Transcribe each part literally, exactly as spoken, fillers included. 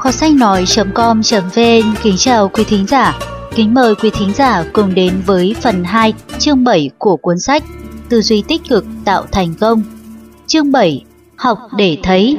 kho sách nói chấm com chấm vn kính chào quý thính giả. Kính mời quý thính giả cùng đến với phần hai, chương bảy của cuốn sách Tư duy tích cực tạo thành công. Chương bảy, học để thấy.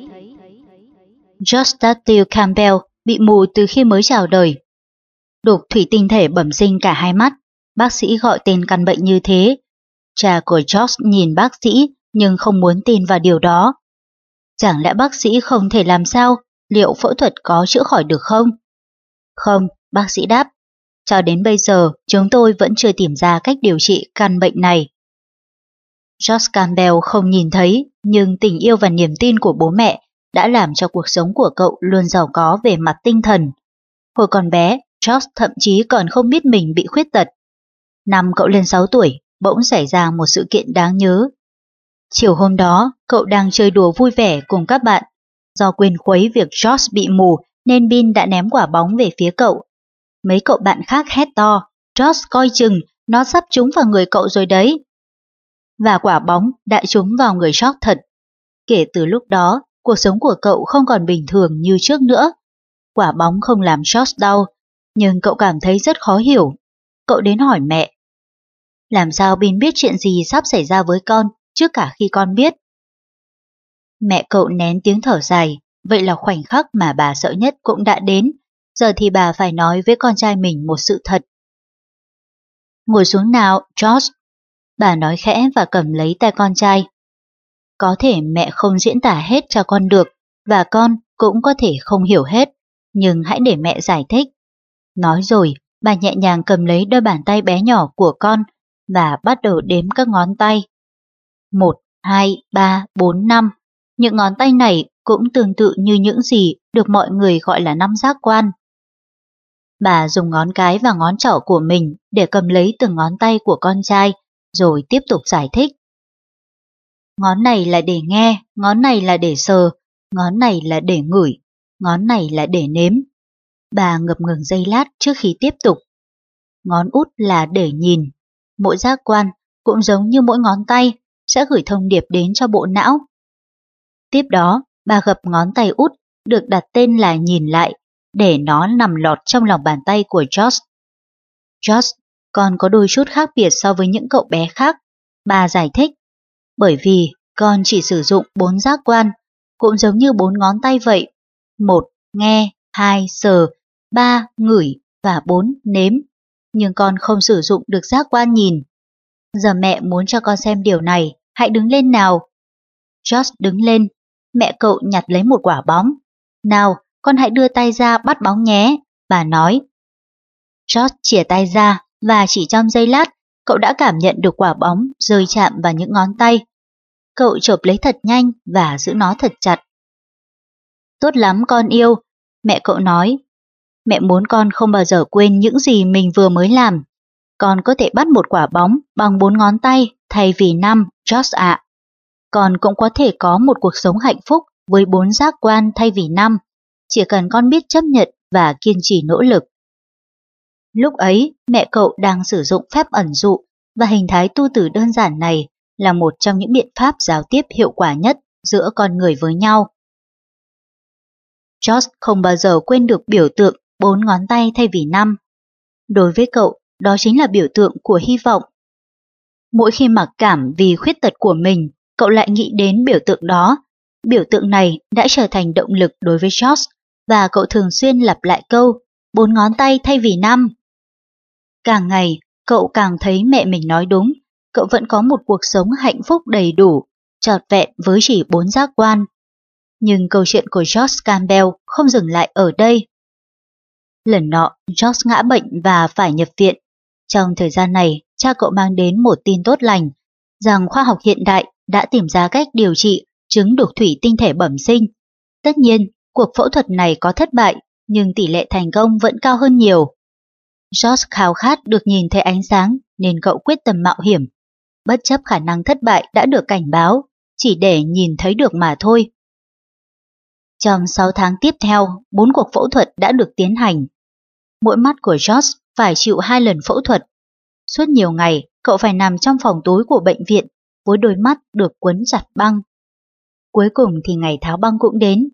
George W. Campbell bị mù từ khi mới chào đời. Đục thủy tinh thể bẩm sinh cả hai mắt, bác sĩ gọi tên căn bệnh như thế. Cha của George nhìn bác sĩ nhưng không muốn tin vào điều đó. Chẳng lẽ bác sĩ không thể làm sao? Liệu phẫu thuật có chữa khỏi được không? Không, bác sĩ đáp. Cho đến bây giờ, chúng tôi vẫn chưa tìm ra cách điều trị căn bệnh này. George Campbell không nhìn thấy, nhưng tình yêu và niềm tin của bố mẹ đã làm cho cuộc sống của cậu luôn giàu có về mặt tinh thần. Hồi còn bé, George thậm chí còn không biết mình bị khuyết tật. Năm cậu lên sáu tuổi, bỗng xảy ra một sự kiện đáng nhớ. Chiều hôm đó, cậu đang chơi đùa vui vẻ cùng các bạn. Do quên khuấy việc George bị mù nên Bill đã ném quả bóng về phía cậu. Mấy cậu bạn khác hét to, George coi chừng, nó sắp trúng vào người cậu rồi đấy. Và quả bóng đã trúng vào người George thật. Kể từ lúc đó, cuộc sống của cậu không còn bình thường như trước nữa. Quả bóng không làm George đau, nhưng cậu cảm thấy rất khó hiểu. Cậu đến hỏi mẹ. Làm sao Bill biết chuyện gì sắp xảy ra với con trước cả khi con biết? Mẹ cậu nén tiếng thở dài, vậy là khoảnh khắc mà bà sợ nhất cũng đã đến. Giờ thì bà phải nói với con trai mình một sự thật. Ngồi xuống nào, George. Bà nói khẽ và cầm lấy tay con trai. Có thể mẹ không diễn tả hết cho con được, và con cũng có thể không hiểu hết, nhưng hãy để mẹ giải thích. Nói rồi, bà nhẹ nhàng cầm lấy đôi bàn tay bé nhỏ của con và bắt đầu đếm các ngón tay. Một, hai, ba, bốn, năm. Những ngón tay này cũng tương tự như những gì được mọi người gọi là năm giác quan. Bà dùng ngón cái và ngón trỏ của mình để cầm lấy từng ngón tay của con trai, rồi tiếp tục giải thích. Ngón này là để nghe, ngón này là để sờ, ngón này là để ngửi, ngón này là để nếm. Bà ngập ngừng giây lát trước khi tiếp tục. Ngón út là để nhìn. Mỗi giác quan, cũng giống như mỗi ngón tay, sẽ gửi thông điệp đến cho bộ não. Tiếp đó, bà gập ngón tay út, được đặt tên là nhìn lại, để nó nằm lọt trong lòng bàn tay của George. George, con có đôi chút khác biệt so với những cậu bé khác, bà giải thích. Bởi vì con chỉ sử dụng bốn giác quan, cũng giống như bốn ngón tay vậy. Một, nghe, hai, sờ, ba, ngửi và bốn, nếm. Nhưng con không sử dụng được giác quan nhìn. Giờ mẹ muốn cho con xem điều này, hãy đứng lên nào. George đứng lên, mẹ cậu nhặt lấy một quả bóng. Nào, con hãy đưa tay ra bắt bóng nhé, bà nói. George chìa tay ra và chỉ trong giây lát, cậu đã cảm nhận được quả bóng rơi chạm vào những ngón tay. Cậu chộp lấy thật nhanh và giữ nó thật chặt. Tốt lắm con yêu, mẹ cậu nói. Mẹ muốn con không bao giờ quên những gì mình vừa mới làm. Con có thể bắt một quả bóng bằng bốn ngón tay thay vì năm, George ạ. Con cũng có thể có một cuộc sống hạnh phúc với bốn giác quan thay vì năm. Chỉ cần con biết chấp nhận và kiên trì nỗ lực. Lúc ấy, mẹ cậu đang sử dụng phép ẩn dụ và hình thái tu tử đơn giản này là một trong những biện pháp giao tiếp hiệu quả nhất giữa con người với nhau. George không bao giờ quên được biểu tượng bốn ngón tay thay vì năm. Đối với cậu, đó chính là biểu tượng của hy vọng. Mỗi khi mặc cảm vì khuyết tật của mình, cậu lại nghĩ đến biểu tượng đó. Biểu tượng này đã trở thành động lực đối với George và cậu thường xuyên lặp lại câu bốn ngón tay thay vì năm. Càng ngày, cậu càng thấy mẹ mình nói đúng. Cậu vẫn có một cuộc sống hạnh phúc đầy đủ, trọn vẹn với chỉ bốn giác quan. Nhưng câu chuyện của George Campbell không dừng lại ở đây. Lần nọ, George ngã bệnh và phải nhập viện. Trong thời gian này, cha cậu mang đến một tin tốt lành, rằng khoa học hiện đại đã tìm ra cách điều trị chứng đục thủy tinh thể bẩm sinh. Tất nhiên, cuộc phẫu thuật này có thất bại, nhưng tỷ lệ thành công vẫn cao hơn nhiều. George khao khát được nhìn thấy ánh sáng nên cậu quyết tâm mạo hiểm, bất chấp khả năng thất bại đã được cảnh báo, chỉ để nhìn thấy được mà thôi. Trong sáu tháng tiếp theo, bốn cuộc phẫu thuật đã được tiến hành. Mỗi mắt của George phải chịu hai lần phẫu thuật. Suốt nhiều ngày, cậu phải nằm trong phòng tối của bệnh viện với đôi mắt được quấn chặt băng. Cuối cùng thì ngày tháo băng cũng đến.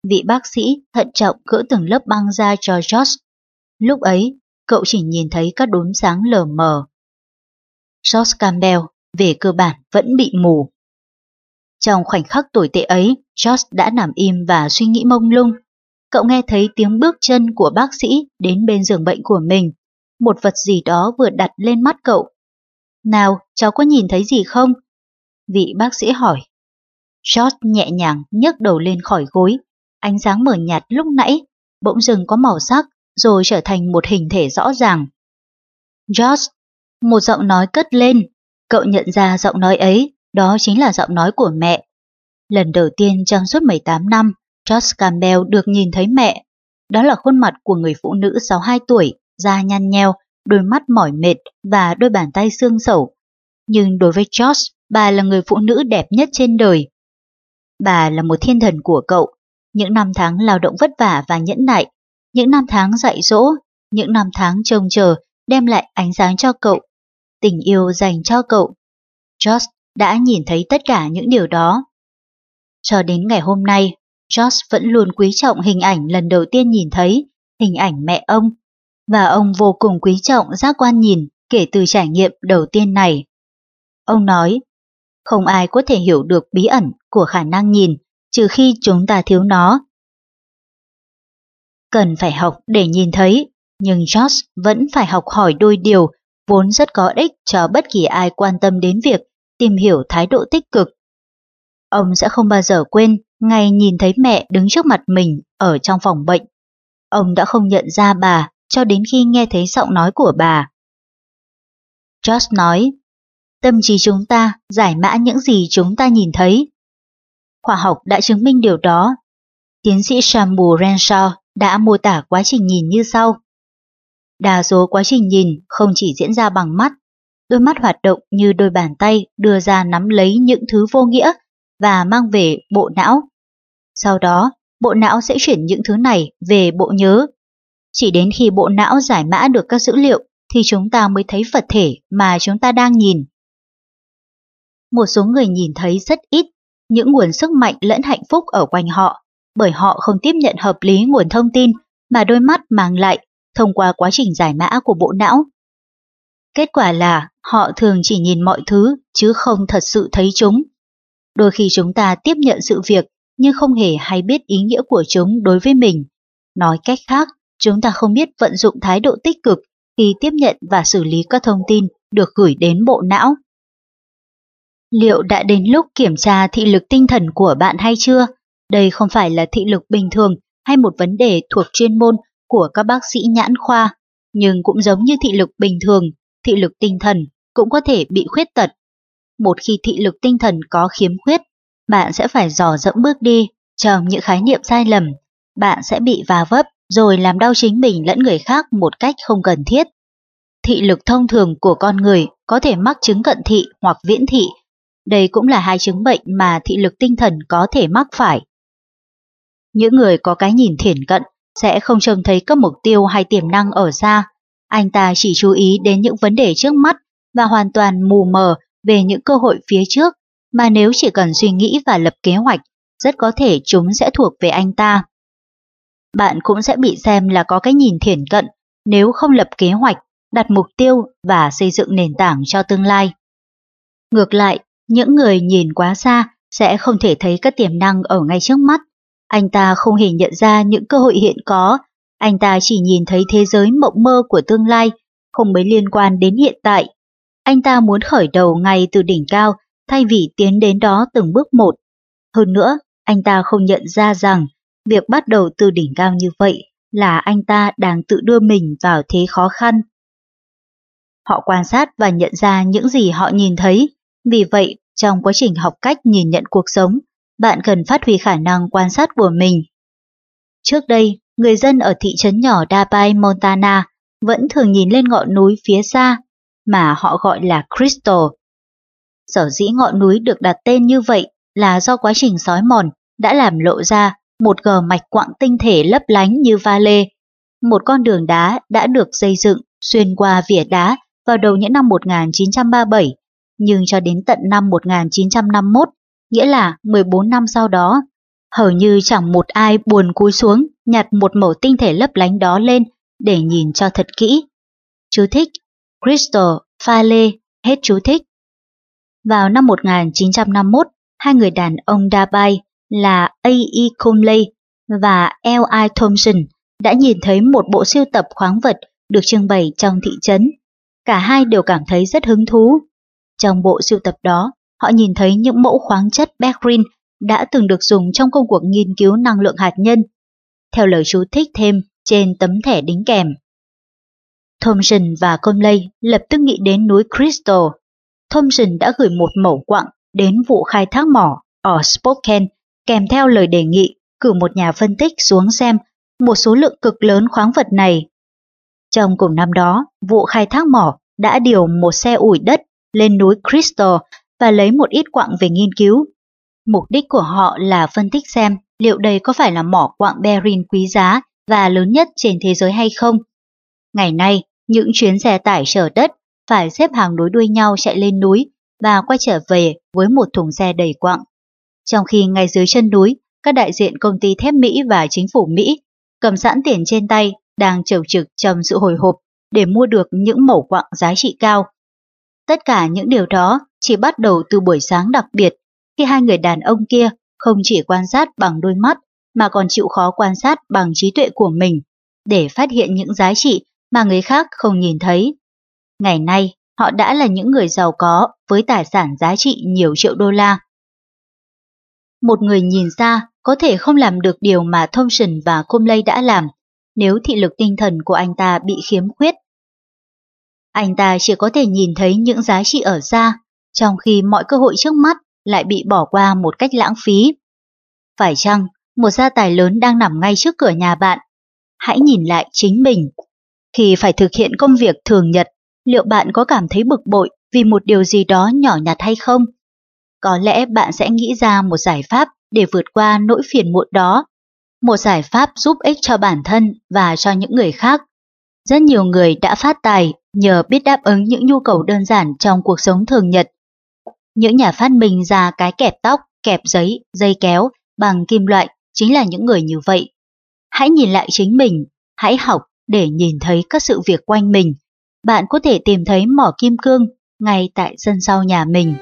Vị bác sĩ thận trọng gỡ từng lớp băng ra cho George. Lúc ấy, cậu chỉ nhìn thấy các đốm sáng lờ mờ. George Campbell về cơ bản vẫn bị mù. Trong khoảnh khắc tồi tệ ấy, George đã nằm im và suy nghĩ mông lung. Cậu nghe thấy tiếng bước chân của bác sĩ đến bên giường bệnh của mình. Một vật gì đó vừa đặt lên mắt cậu. Nào, cháu có nhìn thấy gì không? Vị bác sĩ hỏi. George nhẹ nhàng nhấc đầu lên khỏi gối. Ánh sáng mờ nhạt lúc nãy bỗng dưng có màu sắc rồi trở thành một hình thể rõ ràng. George, một giọng nói cất lên. Cậu nhận ra giọng nói ấy, đó chính là giọng nói của mẹ. Lần đầu tiên trong suốt mười tám năm, George Campbell được nhìn thấy mẹ. Đó là khuôn mặt của người phụ nữ sáu mươi hai tuổi, da nhăn nheo, đôi mắt mỏi mệt và đôi bàn tay xương xẩu. Nhưng đối với George, bà là người phụ nữ đẹp nhất trên đời. Bà là một thiên thần của cậu. Những năm tháng lao động vất vả và nhẫn nại, những năm tháng dạy dỗ, những năm tháng trông chờ đem lại ánh sáng cho cậu, tình yêu dành cho cậu. George đã nhìn thấy tất cả những điều đó. Cho đến ngày hôm nay, George vẫn luôn quý trọng hình ảnh lần đầu tiên nhìn thấy, hình ảnh mẹ ông, và ông vô cùng quý trọng giác quan nhìn kể từ trải nghiệm đầu tiên này. Ông nói, không ai có thể hiểu được bí ẩn của khả năng nhìn trừ khi chúng ta thiếu nó. Cần phải học để nhìn thấy, nhưng George vẫn phải học hỏi đôi điều vốn rất có ích cho bất kỳ ai quan tâm đến việc tìm hiểu thái độ tích cực. Ông sẽ không bao giờ quên ngày nhìn thấy mẹ đứng trước mặt mình ở trong phòng bệnh. Ông đã không nhận ra bà cho đến khi nghe thấy giọng nói của bà. George nói, tâm trí chúng ta giải mã những gì chúng ta nhìn thấy. Khoa học đã chứng minh điều đó. Tiến sĩ Samuel Renshaw đã mô tả quá trình nhìn như sau. Đa số quá trình nhìn không chỉ diễn ra bằng mắt. Đôi mắt hoạt động như đôi bàn tay đưa ra nắm lấy những thứ vô nghĩa và mang về bộ não. Sau đó, bộ não sẽ chuyển những thứ này về bộ nhớ. Chỉ đến khi bộ não giải mã được các dữ liệu thì chúng ta mới thấy vật thể mà chúng ta đang nhìn. Một số người nhìn thấy rất ít những nguồn sức mạnh lẫn hạnh phúc ở quanh họ, bởi họ không tiếp nhận hợp lý nguồn thông tin mà đôi mắt mang lại thông qua quá trình giải mã của bộ não. Kết quả là họ thường chỉ nhìn mọi thứ chứ không thật sự thấy chúng. Đôi khi chúng ta tiếp nhận sự việc nhưng không hề hay biết ý nghĩa của chúng đối với mình. Nói cách khác, chúng ta không biết vận dụng thái độ tích cực khi tiếp nhận và xử lý các thông tin được gửi đến bộ não. Liệu đã đến lúc kiểm tra thị lực tinh thần của bạn hay chưa? Đây không phải là thị lực bình thường hay một vấn đề thuộc chuyên môn của các bác sĩ nhãn khoa, nhưng cũng giống như thị lực bình thường, thị lực tinh thần cũng có thể bị khuyết tật. Một khi thị lực tinh thần có khiếm khuyết, bạn sẽ phải dò dẫm bước đi trong những khái niệm sai lầm. Bạn sẽ bị va vấp rồi làm đau chính mình lẫn người khác một cách không cần thiết. Thị lực thông thường của con người có thể mắc chứng cận thị hoặc viễn thị. Đây cũng là hai chứng bệnh mà thị lực tinh thần có thể mắc phải. Những người có cái nhìn thiển cận sẽ không trông thấy các mục tiêu hay tiềm năng ở xa. Anh ta chỉ chú ý đến những vấn đề trước mắt và hoàn toàn mù mờ về những cơ hội phía trước, mà nếu chỉ cần suy nghĩ và lập kế hoạch, rất có thể chúng sẽ thuộc về anh ta. Bạn cũng sẽ bị xem là có cái nhìn thiển cận nếu không lập kế hoạch, đặt mục tiêu và xây dựng nền tảng cho tương lai. Ngược lại, những người nhìn quá xa sẽ không thể thấy các tiềm năng ở ngay trước mắt. Anh ta không hề nhận ra những cơ hội hiện có, anh ta chỉ nhìn thấy thế giới mộng mơ của tương lai, không mấy liên quan đến hiện tại. Anh ta muốn khởi đầu ngay từ đỉnh cao thay vì tiến đến đó từng bước một. Hơn nữa, anh ta không nhận ra rằng việc bắt đầu từ đỉnh cao như vậy là anh ta đang tự đưa mình vào thế khó khăn. Họ quan sát và nhận ra những gì họ nhìn thấy. Vì vậy, trong quá trình học cách nhìn nhận cuộc sống, bạn cần phát huy khả năng quan sát của mình. Trước đây, người dân ở thị trấn nhỏ Dapai, Montana vẫn thường nhìn lên ngọn núi phía xa mà họ gọi là Crystal. Sở dĩ ngọn núi được đặt tên như vậy là do quá trình xói mòn đã làm lộ ra một gờ mạch quặng tinh thể lấp lánh như va lê. Một con đường đá đã được xây dựng xuyên qua vỉa đá vào đầu những năm một nghìn chín trăm ba mươi bảy, nhưng cho đến tận năm một nghìn chín trăm năm mươi mốt, nghĩa là mười bốn năm sau đó, Hầu như chẳng một ai buồn cúi xuống nhặt một mẩu tinh thể lấp lánh đó lên để nhìn cho thật kỹ. Chú thích: Crystal Phalle, hết chú thích. Vào năm một nghìn chín trăm năm mươi mốt, hai người đàn ông Darby là A E Comley và L I Thompson đã nhìn thấy một bộ sưu tập khoáng vật được trưng bày trong thị trấn. Cả hai đều cảm thấy rất hứng thú. Trong bộ sưu tập đó, họ nhìn thấy những mẫu khoáng chất Beryllium đã từng được dùng trong công cuộc nghiên cứu năng lượng hạt nhân, theo lời chú thích thêm trên tấm thẻ đính kèm. Thompson và Comley lập tức nghĩ đến núi Crystal. Thompson đã gửi một mẩu quặng đến vụ khai thác mỏ ở Spokane kèm theo lời đề nghị cử một nhà phân tích xuống xem một số lượng cực lớn khoáng vật này. Trong cùng năm đó, vụ khai thác mỏ đã điều một xe ủi đất lên núi Crystal và lấy một ít quặng về nghiên cứu. Mục đích của họ là phân tích xem liệu đây có phải là mỏ quặng beryllium quý giá và lớn nhất trên thế giới hay không. Ngày nay, những chuyến xe tải chở đất phải xếp hàng nối đuôi nhau chạy lên núi và quay trở về với một thùng xe đầy quặng. Trong khi ngay dưới chân núi, các đại diện công ty thép Mỹ và chính phủ Mỹ cầm sẵn tiền trên tay đang chầu trực trong sự hồi hộp để mua được những mẩu quặng giá trị cao. Tất cả những điều đó chỉ bắt đầu từ buổi sáng đặc biệt khi hai người đàn ông kia không chỉ quan sát bằng đôi mắt mà còn chịu khó quan sát bằng trí tuệ của mình để phát hiện những giá trị mà người khác không nhìn thấy. Ngày nay, họ đã là những người giàu có với tài sản giá trị nhiều triệu đô la. Một người nhìn ra có thể không làm được điều mà Thompson và Comley đã làm nếu thị lực tinh thần của anh ta bị khiếm khuyết. Anh ta chỉ có thể nhìn thấy những giá trị ở xa, trong khi mọi cơ hội trước mắt lại bị bỏ qua một cách lãng phí. Phải chăng một gia tài lớn đang nằm ngay trước cửa nhà bạn? Hãy nhìn lại chính mình. Khi phải thực hiện công việc thường nhật, liệu bạn có cảm thấy bực bội vì một điều gì đó nhỏ nhặt hay không? Có lẽ bạn sẽ nghĩ ra một giải pháp để vượt qua nỗi phiền muộn đó. Một giải pháp giúp ích cho bản thân và cho những người khác. Rất nhiều người đã phát tài nhờ biết đáp ứng những nhu cầu đơn giản trong cuộc sống thường nhật. Những nhà phát minh ra cái kẹp tóc, kẹp giấy, dây kéo bằng kim loại chính là những người như vậy. Hãy nhìn lại chính mình, hãy học để nhìn thấy các sự việc quanh mình. Bạn có thể tìm thấy mỏ kim cương ngay tại sân sau nhà mình.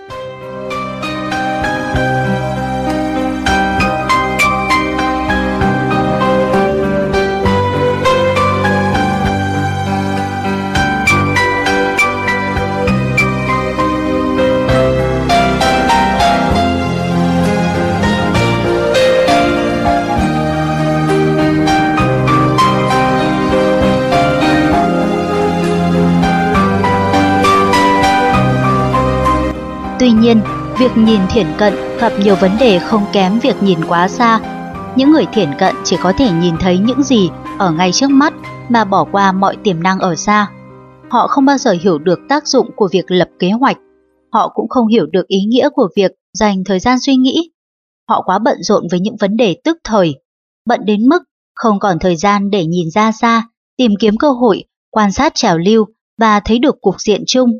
Tuy nhiên, việc nhìn thiển cận gặp nhiều vấn đề không kém việc nhìn quá xa. Những người thiển cận chỉ có thể nhìn thấy những gì ở ngay trước mắt mà bỏ qua mọi tiềm năng ở xa. Họ không bao giờ hiểu được tác dụng của việc lập kế hoạch. Họ cũng không hiểu được ý nghĩa của việc dành thời gian suy nghĩ. Họ quá bận rộn với những vấn đề tức thời, bận đến mức không còn thời gian để nhìn ra xa, tìm kiếm cơ hội, quan sát trào lưu và thấy được cục diện chung.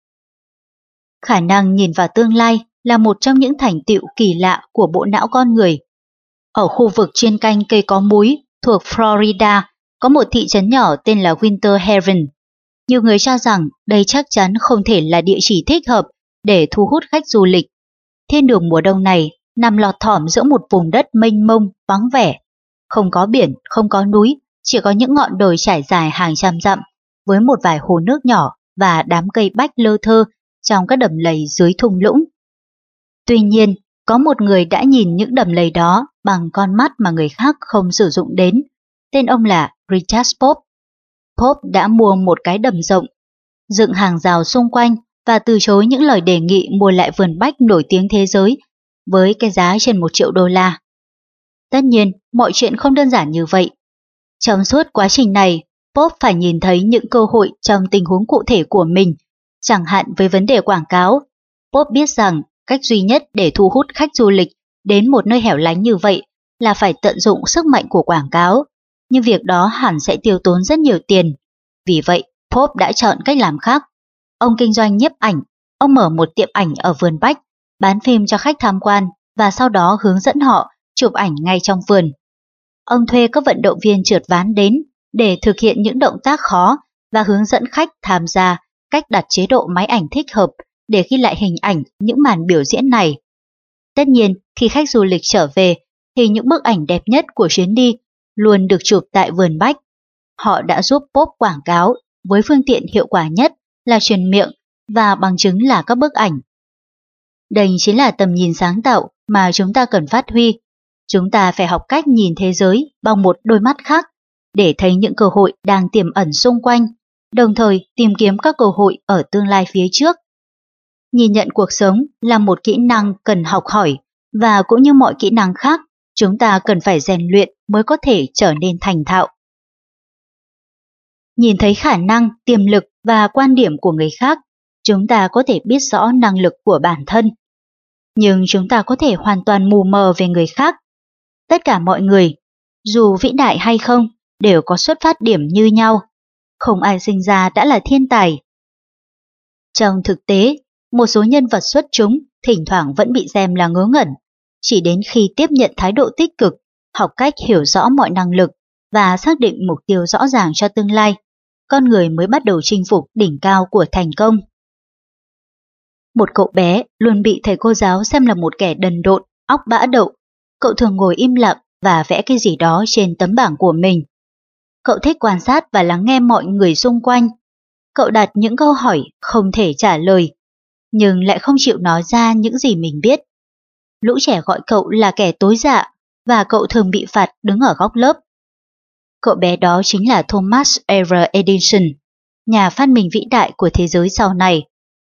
Khả năng nhìn vào tương lai là một trong những thành tựu kỳ lạ của bộ não con người. Ở khu vực chuyên canh cây có múi thuộc Florida, có một thị trấn nhỏ tên là Winter Haven. Nhiều người cho rằng đây chắc chắn không thể là địa chỉ thích hợp để thu hút khách du lịch. Thiên đường mùa đông này nằm lọt thỏm giữa một vùng đất mênh mông, vắng vẻ. Không có biển, không có núi, chỉ có những ngọn đồi trải dài hàng trăm dặm, với một vài hồ nước nhỏ và đám cây bách lơ thơ trong các đầm lầy dưới thung lũng. Tuy nhiên, có một người đã nhìn những đầm lầy đó bằng con mắt mà người khác không sử dụng đến. Tên ông là Richard Pope. Pope đã mua một cái đầm rộng, dựng hàng rào xung quanh và từ chối những lời đề nghị mua lại vườn bách nổi tiếng thế giới với cái giá trên một triệu đô la. Tất nhiên, mọi chuyện không đơn giản như vậy. Trong suốt quá trình này, Pope phải nhìn thấy những cơ hội trong tình huống cụ thể của mình. Chẳng hạn với vấn đề quảng cáo, Pope biết rằng cách duy nhất để thu hút khách du lịch đến một nơi hẻo lánh như vậy là phải tận dụng sức mạnh của quảng cáo, nhưng việc đó hẳn sẽ tiêu tốn rất nhiều tiền. Vì vậy, Pope đã chọn cách làm khác. Ông kinh doanh nhiếp ảnh, ông mở một tiệm ảnh ở vườn bách, bán phim cho khách tham quan và sau đó hướng dẫn họ chụp ảnh ngay trong vườn. Ông thuê các vận động viên trượt ván đến để thực hiện những động tác khó và hướng dẫn khách tham gia cách đặt chế độ máy ảnh thích hợp để ghi lại hình ảnh những màn biểu diễn này. Tất nhiên, khi khách du lịch trở về thì những bức ảnh đẹp nhất của chuyến đi luôn được chụp tại vườn bách. Họ đã giúp Pop quảng cáo với phương tiện hiệu quả nhất là truyền miệng và bằng chứng là các bức ảnh. Đây chính là tầm nhìn sáng tạo mà chúng ta cần phát huy. Chúng ta phải học cách nhìn thế giới bằng một đôi mắt khác để thấy những cơ hội đang tiềm ẩn xung quanh, đồng thời tìm kiếm các cơ hội ở tương lai phía trước. Nhìn nhận cuộc sống là một kỹ năng cần học hỏi và cũng như mọi kỹ năng khác, chúng ta cần phải rèn luyện mới có thể trở nên thành thạo. Nhìn thấy khả năng, tiềm lực và quan điểm của người khác, chúng ta có thể biết rõ năng lực của bản thân. Nhưng chúng ta có thể hoàn toàn mù mờ về người khác. Tất cả mọi người, dù vĩ đại hay không, đều có xuất phát điểm như nhau. Không ai sinh ra đã là thiên tài. Trong thực tế, một số nhân vật xuất chúng thỉnh thoảng vẫn bị xem là ngớ ngẩn. Chỉ đến khi tiếp nhận thái độ tích cực, học cách hiểu rõ mọi năng lực và xác định mục tiêu rõ ràng cho tương lai, con người mới bắt đầu chinh phục đỉnh cao của thành công. Một cậu bé luôn bị thầy cô giáo xem là một kẻ đần độn, óc bã đậu. Cậu thường ngồi im lặng và vẽ cái gì đó trên tấm bảng của mình. Cậu thích quan sát và lắng nghe mọi người xung quanh. Cậu đặt những câu hỏi không thể trả lời, nhưng lại không chịu nói ra những gì mình biết. Lũ trẻ gọi cậu là kẻ tối dạ và cậu thường bị phạt đứng ở góc lớp. Cậu bé đó chính là Thomas Alva Edison, nhà phát minh vĩ đại của thế giới sau này.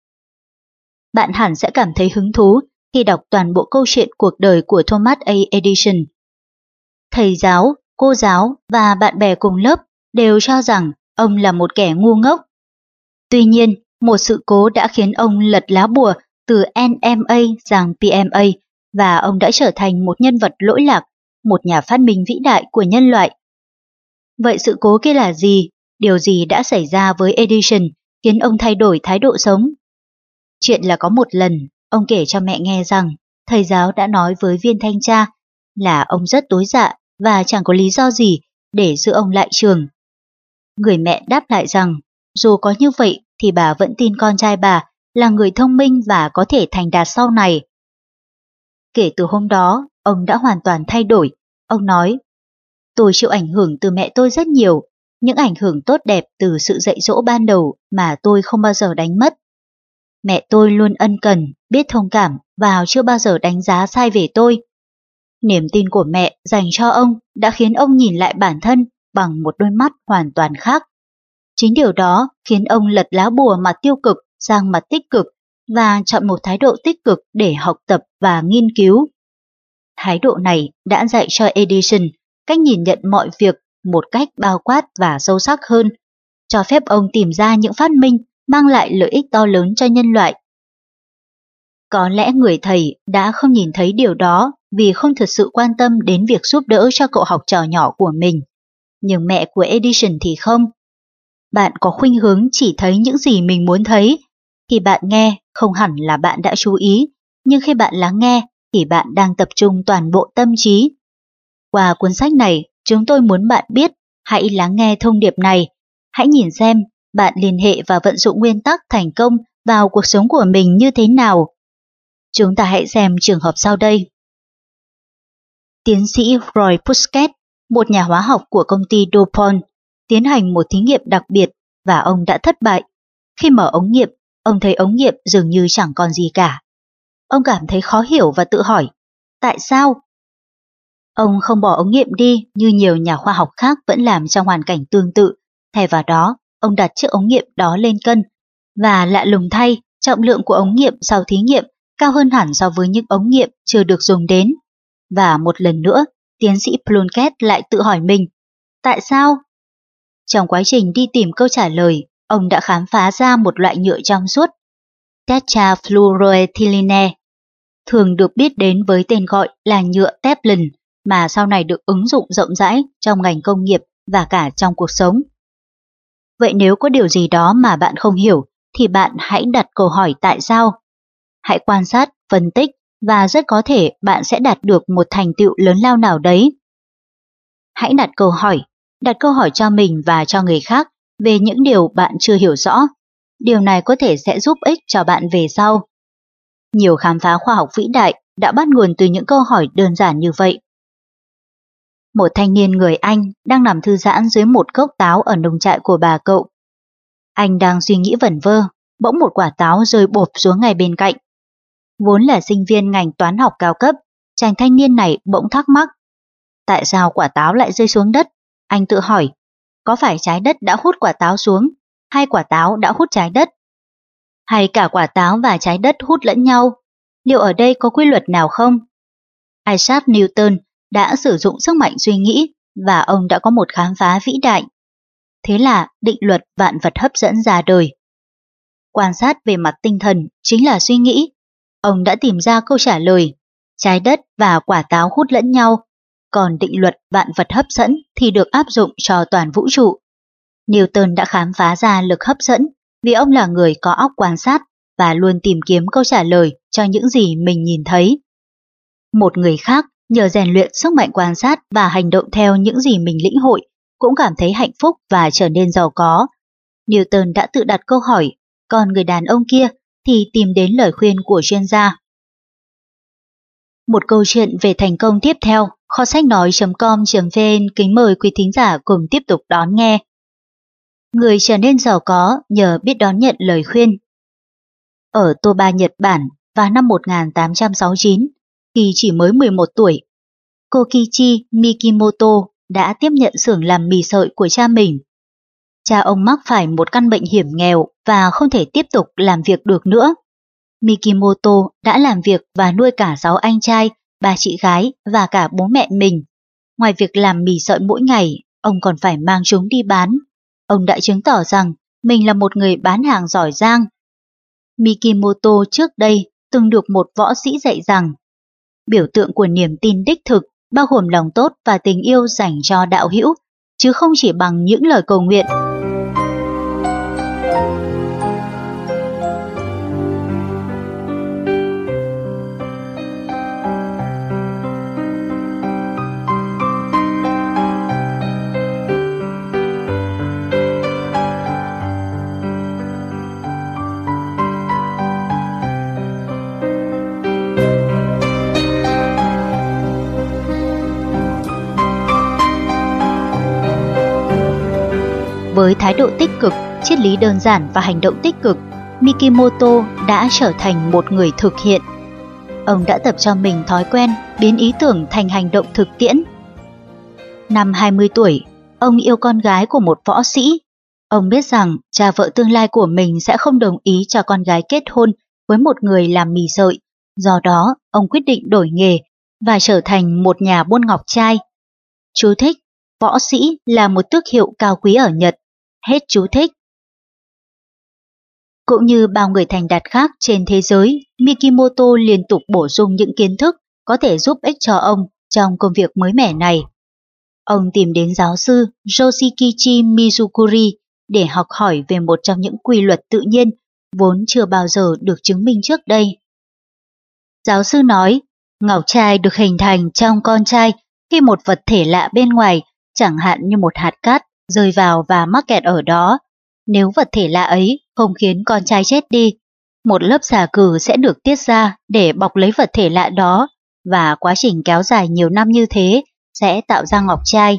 Bạn hẳn sẽ cảm thấy hứng thú khi đọc toàn bộ câu chuyện cuộc đời của Thomas A. Edison. Thầy giáo, cô giáo và bạn bè cùng lớp đều cho rằng ông là một kẻ ngu ngốc. Tuy nhiên, một sự cố đã khiến ông lật lá bùa từ en em a sang pê em a và ông đã trở thành một nhân vật lỗi lạc, một nhà phát minh vĩ đại của nhân loại. Vậy sự cố kia là gì? Điều gì đã xảy ra với Edison khiến ông thay đổi thái độ sống? Chuyện là có một lần, ông kể cho mẹ nghe rằng thầy giáo đã nói với viên thanh tra là ông rất tối dạ và chẳng có lý do gì để giữ ông lại trường. Người mẹ đáp lại rằng dù có như vậy thì bà vẫn tin con trai bà là người thông minh và có thể thành đạt sau này. Kể từ hôm đó, ông đã hoàn toàn thay đổi. Ông nói, tôi chịu ảnh hưởng từ mẹ tôi rất nhiều, những ảnh hưởng tốt đẹp từ sự dạy dỗ ban đầu mà tôi không bao giờ đánh mất. Mẹ tôi luôn ân cần, biết thông cảm và chưa bao giờ đánh giá sai về tôi. Niềm tin của mẹ dành cho ông đã khiến ông nhìn lại bản thân bằng một đôi mắt hoàn toàn khác. Chính điều đó khiến ông lật lá bùa mặt tiêu cực sang mặt tích cực và chọn một thái độ tích cực để học tập và nghiên cứu. Thái độ này đã dạy cho Edison cách nhìn nhận mọi việc một cách bao quát và sâu sắc hơn, cho phép ông tìm ra những phát minh mang lại lợi ích to lớn cho nhân loại. Có lẽ người thầy đã không nhìn thấy điều đó vì không thực sự quan tâm đến việc giúp đỡ cho cậu học trò nhỏ của mình. Nhưng mẹ của Edison thì không. Bạn có khuynh hướng chỉ thấy những gì mình muốn thấy. Khi bạn nghe, không hẳn là bạn đã chú ý, nhưng khi bạn lắng nghe thì bạn đang tập trung toàn bộ tâm trí. Qua cuốn sách này, chúng tôi muốn bạn biết, hãy lắng nghe thông điệp này. Hãy nhìn xem bạn liên hệ và vận dụng nguyên tắc thành công vào cuộc sống của mình như thế nào. Chúng ta hãy xem trường hợp sau đây. Tiến sĩ Roy Pusket, một nhà hóa học của công ty DuPont, tiến hành một thí nghiệm đặc biệt và ông đã thất bại. Khi mở ống nghiệm, ông thấy ống nghiệm dường như chẳng còn gì cả. Ông cảm thấy khó hiểu và tự hỏi, tại sao? Ông không bỏ ống nghiệm đi như nhiều nhà khoa học khác vẫn làm trong hoàn cảnh tương tự. Thay vào đó, ông đặt chiếc ống nghiệm đó lên cân, và lạ lùng thay, trọng lượng của ống nghiệm sau thí nghiệm cao hơn hẳn so với những ống nghiệm chưa được dùng đến. Và một lần nữa, tiến sĩ Plunkett lại tự hỏi mình, tại sao? Trong quá trình đi tìm câu trả lời, ông đã khám phá ra một loại nhựa trong suốt, tetrafluoroethylene, thường được biết đến với tên gọi là nhựa Teflon, mà sau này được ứng dụng rộng rãi trong ngành công nghiệp và cả trong cuộc sống. Vậy nếu có điều gì đó mà bạn không hiểu, thì bạn hãy đặt câu hỏi tại sao. Hãy quan sát, phân tích và rất có thể bạn sẽ đạt được một thành tựu lớn lao nào đấy. Hãy đặt câu hỏi, đặt câu hỏi cho mình và cho người khác về những điều bạn chưa hiểu rõ. Điều này có thể sẽ giúp ích cho bạn về sau. Nhiều khám phá khoa học vĩ đại đã bắt nguồn từ những câu hỏi đơn giản như vậy. Một thanh niên người Anh đang nằm thư giãn dưới một gốc táo ở nông trại của bà cậu. Anh đang suy nghĩ vẩn vơ, bỗng một quả táo rơi bộp xuống ngay bên cạnh. Vốn là sinh viên ngành toán học cao cấp, chàng thanh niên này bỗng thắc mắc. Tại sao quả táo lại rơi xuống đất? Anh tự hỏi, có phải trái đất đã hút quả táo xuống, hay quả táo đã hút trái đất? Hay cả quả táo và trái đất hút lẫn nhau? Liệu ở đây có quy luật nào không? Isaac Newton đã sử dụng sức mạnh suy nghĩ và ông đã có một khám phá vĩ đại. Thế là định luật vạn vật hấp dẫn ra đời. Quan sát về mặt tinh thần chính là suy nghĩ. Ông đã tìm ra câu trả lời, trái đất và quả táo hút lẫn nhau, còn định luật vạn vật hấp dẫn thì được áp dụng cho toàn vũ trụ. Newton đã khám phá ra lực hấp dẫn vì ông là người có óc quan sát và luôn tìm kiếm câu trả lời cho những gì mình nhìn thấy. Một người khác nhờ rèn luyện sức mạnh quan sát và hành động theo những gì mình lĩnh hội cũng cảm thấy hạnh phúc và trở nên giàu có. Newton đã tự đặt câu hỏi, còn người đàn ông kia thì tìm đến lời khuyên của chuyên gia. Một câu chuyện về thành công tiếp theo, kho sách nói chấm com chấm vn kính mời quý thính giả cùng tiếp tục đón nghe. Người trở nên giàu có nhờ biết đón nhận lời khuyên. Ở Toba, Nhật Bản vào năm một nghìn tám trăm sáu mươi chín, khi chỉ mới mười một tuổi, Kokichi Mikimoto đã tiếp nhận xưởng làm mì sợi của cha mình. Cha ông mắc phải một căn bệnh hiểm nghèo và không thể tiếp tục làm việc được nữa. Mikimoto đã làm việc và nuôi cả sáu anh trai, ba chị gái và cả bố mẹ mình. Ngoài việc làm mì sợi mỗi ngày, ông còn phải mang chúng đi bán. Ông đã chứng tỏ rằng mình là một người bán hàng giỏi giang. Mikimoto trước đây từng được một võ sĩ dạy rằng biểu tượng của niềm tin đích thực bao gồm lòng tốt và tình yêu dành cho đạo hữu, chứ không chỉ bằng những lời cầu nguyện. Với thái độ tích cực, triết lý đơn giản và hành động tích cực, Mikimoto đã trở thành một người thực hiện. Ông đã tập cho mình thói quen biến ý tưởng thành hành động thực tiễn. Năm hai mươi tuổi, ông yêu con gái của một võ sĩ. Ông biết rằng cha vợ tương lai của mình sẽ không đồng ý cho con gái kết hôn với một người làm mì sợi. Do đó, ông quyết định đổi nghề và trở thành một nhà buôn ngọc trai. Chú thích: võ sĩ là một tước hiệu cao quý ở Nhật. Hết chú thích. Cũng như bao người thành đạt khác trên thế giới, Mikimoto liên tục bổ sung những kiến thức có thể giúp ích cho ông trong công việc mới mẻ này. Ông tìm đến giáo sư Yoshikichi Mizukuri để học hỏi về một trong những quy luật tự nhiên vốn chưa bao giờ được chứng minh trước đây. Giáo sư nói, ngọc trai được hình thành trong con trai khi một vật thể lạ bên ngoài, chẳng hạn như một hạt cát, rơi vào và mắc kẹt ở đó. Nếu vật thể lạ ấy không khiến con trai chết đi, một lớp xà cừ sẽ được tiết ra để bọc lấy vật thể lạ đó, và quá trình kéo dài nhiều năm như thế sẽ tạo ra ngọc trai.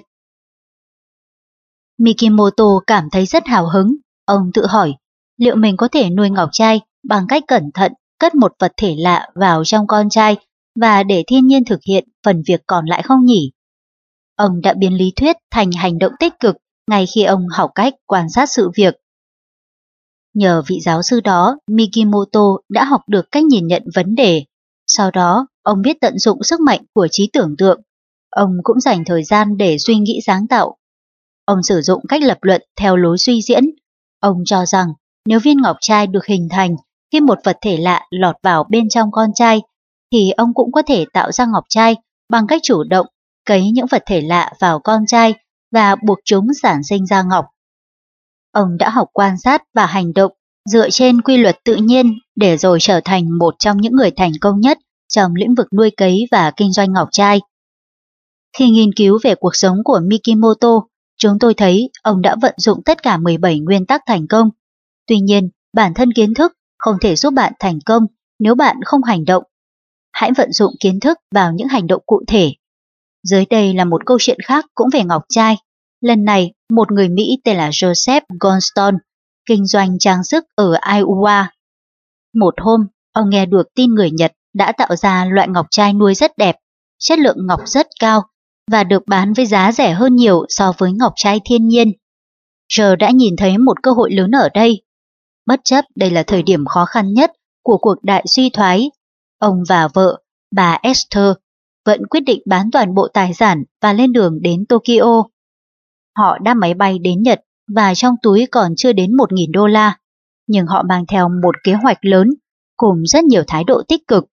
Mikimoto cảm thấy rất hào hứng. Ông tự hỏi, liệu mình có thể nuôi ngọc trai bằng cách cẩn thận cất một vật thể lạ vào trong con trai và để thiên nhiên thực hiện phần việc còn lại không nhỉ? Ông đã biến lý thuyết thành hành động tích cực ngay khi ông học cách quan sát sự việc. Nhờ vị giáo sư đó, Mikimoto đã học được cách nhìn nhận vấn đề. Sau đó, ông biết tận dụng sức mạnh của trí tưởng tượng. Ông cũng dành thời gian để suy nghĩ sáng tạo. Ông sử dụng cách lập luận theo lối suy diễn. Ông cho rằng nếu viên ngọc trai được hình thành khi một vật thể lạ lọt vào bên trong con trai, thì ông cũng có thể tạo ra ngọc trai bằng cách chủ động cấy những vật thể lạ vào con trai và buộc chúng sản sinh ra ngọc. Ông đã học quan sát và hành động dựa trên quy luật tự nhiên để rồi trở thành một trong những người thành công nhất trong lĩnh vực nuôi cấy và kinh doanh ngọc trai. Khi nghiên cứu về cuộc sống của Mikimoto, chúng tôi thấy ông đã vận dụng tất cả mười bảy nguyên tắc thành công. Tuy nhiên, bản thân kiến thức không thể giúp bạn thành công nếu bạn không hành động. Hãy vận dụng kiến thức vào những hành động cụ thể. Dưới đây là một câu chuyện khác cũng về ngọc trai. Lần này, một người Mỹ tên là Joseph Goldstone, kinh doanh trang sức ở Iowa. Một hôm, ông nghe được tin người Nhật đã tạo ra loại ngọc trai nuôi rất đẹp, chất lượng ngọc rất cao và được bán với giá rẻ hơn nhiều so với ngọc trai thiên nhiên. Giờ đã nhìn thấy một cơ hội lớn ở đây. Bất chấp đây là thời điểm khó khăn nhất của cuộc đại suy thoái, ông và vợ, bà Esther, vẫn quyết định bán toàn bộ tài sản và lên đường đến Tokyo. Họ đáp máy bay đến Nhật và trong túi còn chưa đến một nghìn đô la, nhưng họ mang theo một kế hoạch lớn cùng rất nhiều thái độ tích cực.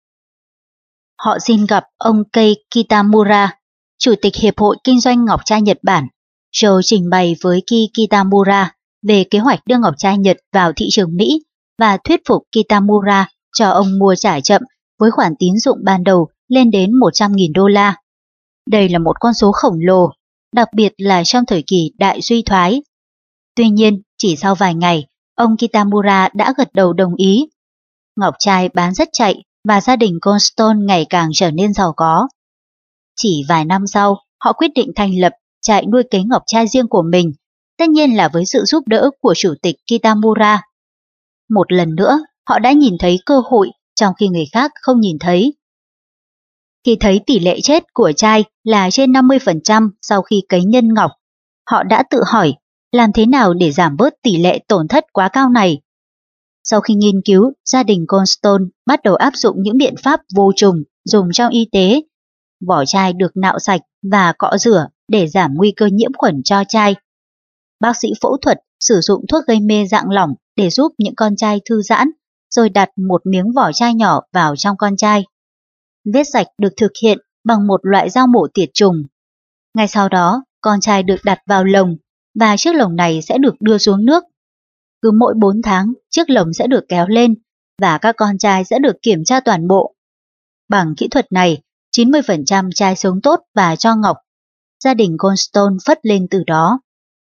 Họ xin gặp ông Kei Kitamura, Chủ tịch Hiệp hội Kinh doanh Ngọc trai Nhật Bản, rồi trình bày với Kei Kitamura về kế hoạch đưa ngọc trai Nhật vào thị trường Mỹ và thuyết phục Kitamura cho ông mua trả chậm với khoản tín dụng ban đầu lên đến một trăm nghìn đô la. Đây là một con số khổng lồ, đặc biệt là trong thời kỳ đại suy thoái. Tuy nhiên, chỉ sau vài ngày, ông Kitamura đã gật đầu đồng ý. Ngọc trai bán rất chạy và gia đình Goldstone ngày càng trở nên giàu có. Chỉ vài năm sau, họ quyết định thành lập trại nuôi cấy ngọc trai riêng của mình, tất nhiên là với sự giúp đỡ của Chủ tịch Kitamura. Một lần nữa, họ đã nhìn thấy cơ hội trong khi người khác không nhìn thấy. Khi thấy tỷ lệ chết của trai là trên năm mươi phần trăm sau khi cấy nhân ngọc, họ đã tự hỏi làm thế nào để giảm bớt tỷ lệ tổn thất quá cao này. Sau khi nghiên cứu, gia đình Goldstone bắt đầu áp dụng những biện pháp vô trùng dùng trong y tế. Vỏ trai được nạo sạch và cọ rửa để giảm nguy cơ nhiễm khuẩn cho trai. Bác sĩ phẫu thuật sử dụng thuốc gây mê dạng lỏng để giúp những con trai thư giãn, rồi đặt một miếng vỏ trai nhỏ vào trong con trai. Vết sạch được thực hiện bằng một loại dao mổ tiệt trùng. Ngay sau đó, con trai được đặt vào lồng và chiếc lồng này sẽ được đưa xuống nước. Cứ mỗi bốn tháng, chiếc lồng sẽ được kéo lên và các con trai sẽ được kiểm tra toàn bộ. Bằng kỹ thuật này, chín mươi phần trăm trai sống tốt và cho ngọc. Gia đình Goldstone phất lên từ đó.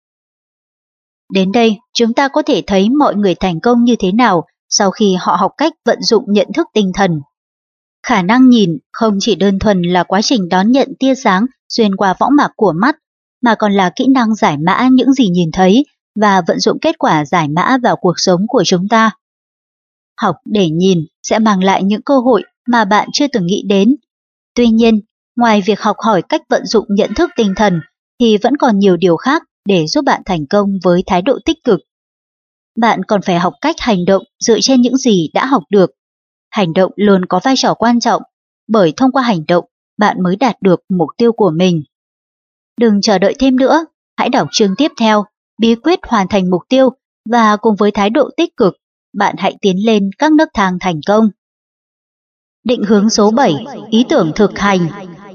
Đến đây, chúng ta có thể thấy mọi người thành công như thế nào sau khi họ học cách vận dụng nhận thức tinh thần. Khả năng nhìn không chỉ đơn thuần là quá trình đón nhận tia sáng xuyên qua võng mạc của mắt, mà còn là kỹ năng giải mã những gì nhìn thấy và vận dụng kết quả giải mã vào cuộc sống của chúng ta. Học để nhìn sẽ mang lại những cơ hội mà bạn chưa từng nghĩ đến. Tuy nhiên, ngoài việc học hỏi cách vận dụng nhận thức tinh thần, thì vẫn còn nhiều điều khác để giúp bạn thành công với thái độ tích cực. Bạn còn phải học cách hành động dựa trên những gì đã học được. Hành động luôn có vai trò quan trọng, bởi thông qua hành động, bạn mới đạt được mục tiêu của mình. Đừng chờ đợi thêm nữa, hãy đọc chương tiếp theo, bí quyết hoàn thành mục tiêu, và cùng với thái độ tích cực, bạn hãy tiến lên các nấc thang thành công. Định hướng số bảy, ý tưởng thực hành.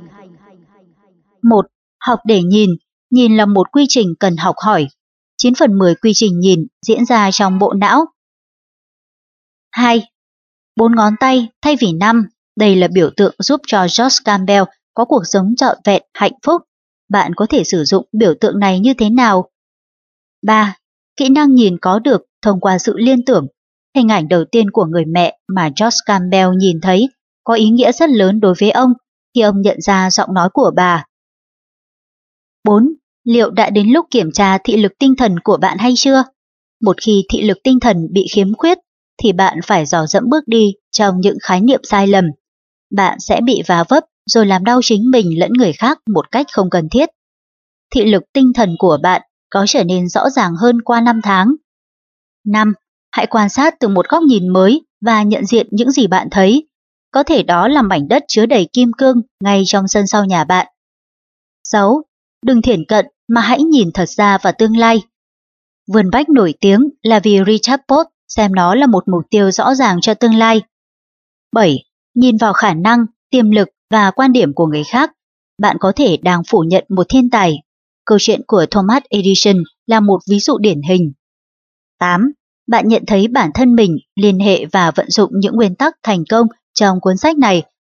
một. Học để nhìn. Nhìn là một quy trình cần học hỏi. chín phần mười quy trình nhìn diễn ra trong bộ não. hai. Bốn ngón tay thay vì năm. Đây là biểu tượng giúp cho George Campbell có cuộc sống trọn vẹn, hạnh phúc. Bạn có thể sử dụng biểu tượng này như thế nào? ba. Kỹ năng nhìn có được thông qua sự liên tưởng. Hình ảnh đầu tiên của người mẹ mà George Campbell nhìn thấy có ý nghĩa rất lớn đối với ông khi ông nhận ra giọng nói của bà. bốn. Liệu đã đến lúc kiểm tra thị lực tinh thần của bạn hay chưa? Một khi thị lực tinh thần bị khiếm khuyết, thì bạn phải dò dẫm bước đi trong những khái niệm sai lầm. Bạn sẽ bị vá vấp rồi làm đau chính mình lẫn người khác một cách không cần thiết. Thị lực tinh thần của bạn có trở nên rõ ràng hơn qua năm tháng. năm. Hãy quan sát từ một góc nhìn mới và nhận diện những gì bạn thấy. Có thể đó là mảnh đất chứa đầy kim cương ngay trong sân sau nhà bạn. sáu. Đừng thiển cận mà hãy nhìn thật ra vào tương lai. Vườn bách nổi tiếng là vì Richard Post xem nó là một mục tiêu rõ ràng cho tương lai. bảy. Nhìn vào khả năng, tiềm lực và quan điểm của người khác. Bạn có thể đang phủ nhận một thiên tài. Câu chuyện của Thomas Edison là một ví dụ điển hình. tám. Bạn nhận thấy bản thân mình liên hệ và vận dụng những nguyên tắc thành công trong cuốn sách này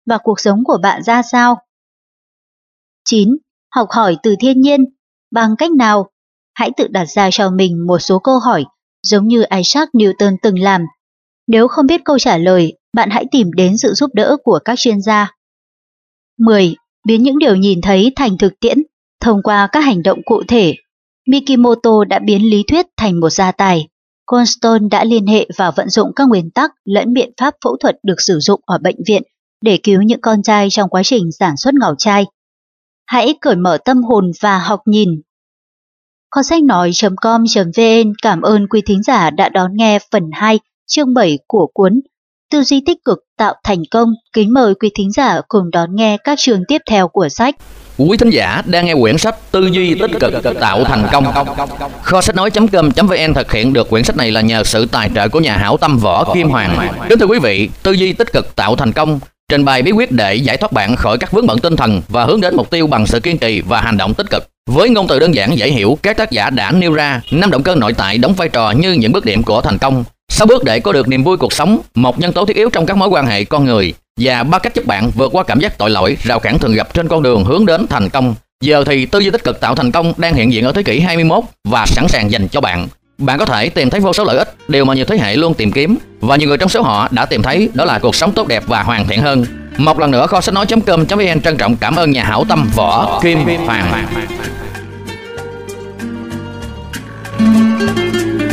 và cuộc sống của bạn ra sao? chín. Học hỏi từ thiên nhiên. Bằng cách nào? Hãy tự đặt ra cho mình một số câu hỏi, giống như Isaac Newton từng làm. Nếu không biết câu trả lời, bạn hãy tìm đến sự giúp đỡ của các chuyên gia. mười. Biến những điều nhìn thấy thành thực tiễn, thông qua các hành động cụ thể. Mikimoto đã biến lý thuyết thành một gia tài. Goldstone đã liên hệ và vận dụng các nguyên tắc lẫn biện pháp phẫu thuật được sử dụng ở bệnh viện để cứu những con trai trong quá trình sản xuất ngọc trai. Hãy cởi mở tâm hồn và học nhìn. Kho sách nói chấm com chấm vn cảm ơn quý thính giả đã đón nghe phần hai, chương bảy của cuốn Tư duy tích cực tạo thành công. Kính mời quý thính giả cùng đón nghe các chương tiếp theo của sách. Quý thính giả đang nghe quyển sách Tư duy tích cực tạo thành công. Kho sách nói chấm com chấm vn thực hiện được quyển sách này là nhờ sự tài trợ của nhà hảo tâm Võ Kim Hoàng. Kính thưa quý vị, Tư duy tích cực tạo thành công trình bày bí quyết để giải thoát bạn khỏi các vướng bận tinh thần và hướng đến mục tiêu bằng sự kiên trì và hành động tích cực. Với ngôn từ đơn giản dễ hiểu, các tác giả đã nêu ra năm động cơ nội tại đóng vai trò như những bước điểm của thành công, sáu bước để có được niềm vui cuộc sống, một nhân tố thiết yếu trong các mối quan hệ con người, và ba cách giúp bạn vượt qua cảm giác tội lỗi, rào cản thường gặp trên con đường hướng đến thành công. Giờ thì tư duy tích cực tạo thành công đang hiện diện ở thế kỷ hai mươi mốt và sẵn sàng dành cho bạn. Bạn có thể tìm thấy vô số lợi ích, điều mà nhiều thế hệ luôn tìm kiếm, và nhiều người trong số họ đã tìm thấy, đó là cuộc sống tốt đẹp và hoàn thiện hơn. Một lần nữa, kho sách nói chấm com chấm vn trân trọng cảm ơn nhà hảo tâm Võ Kim Hoàng.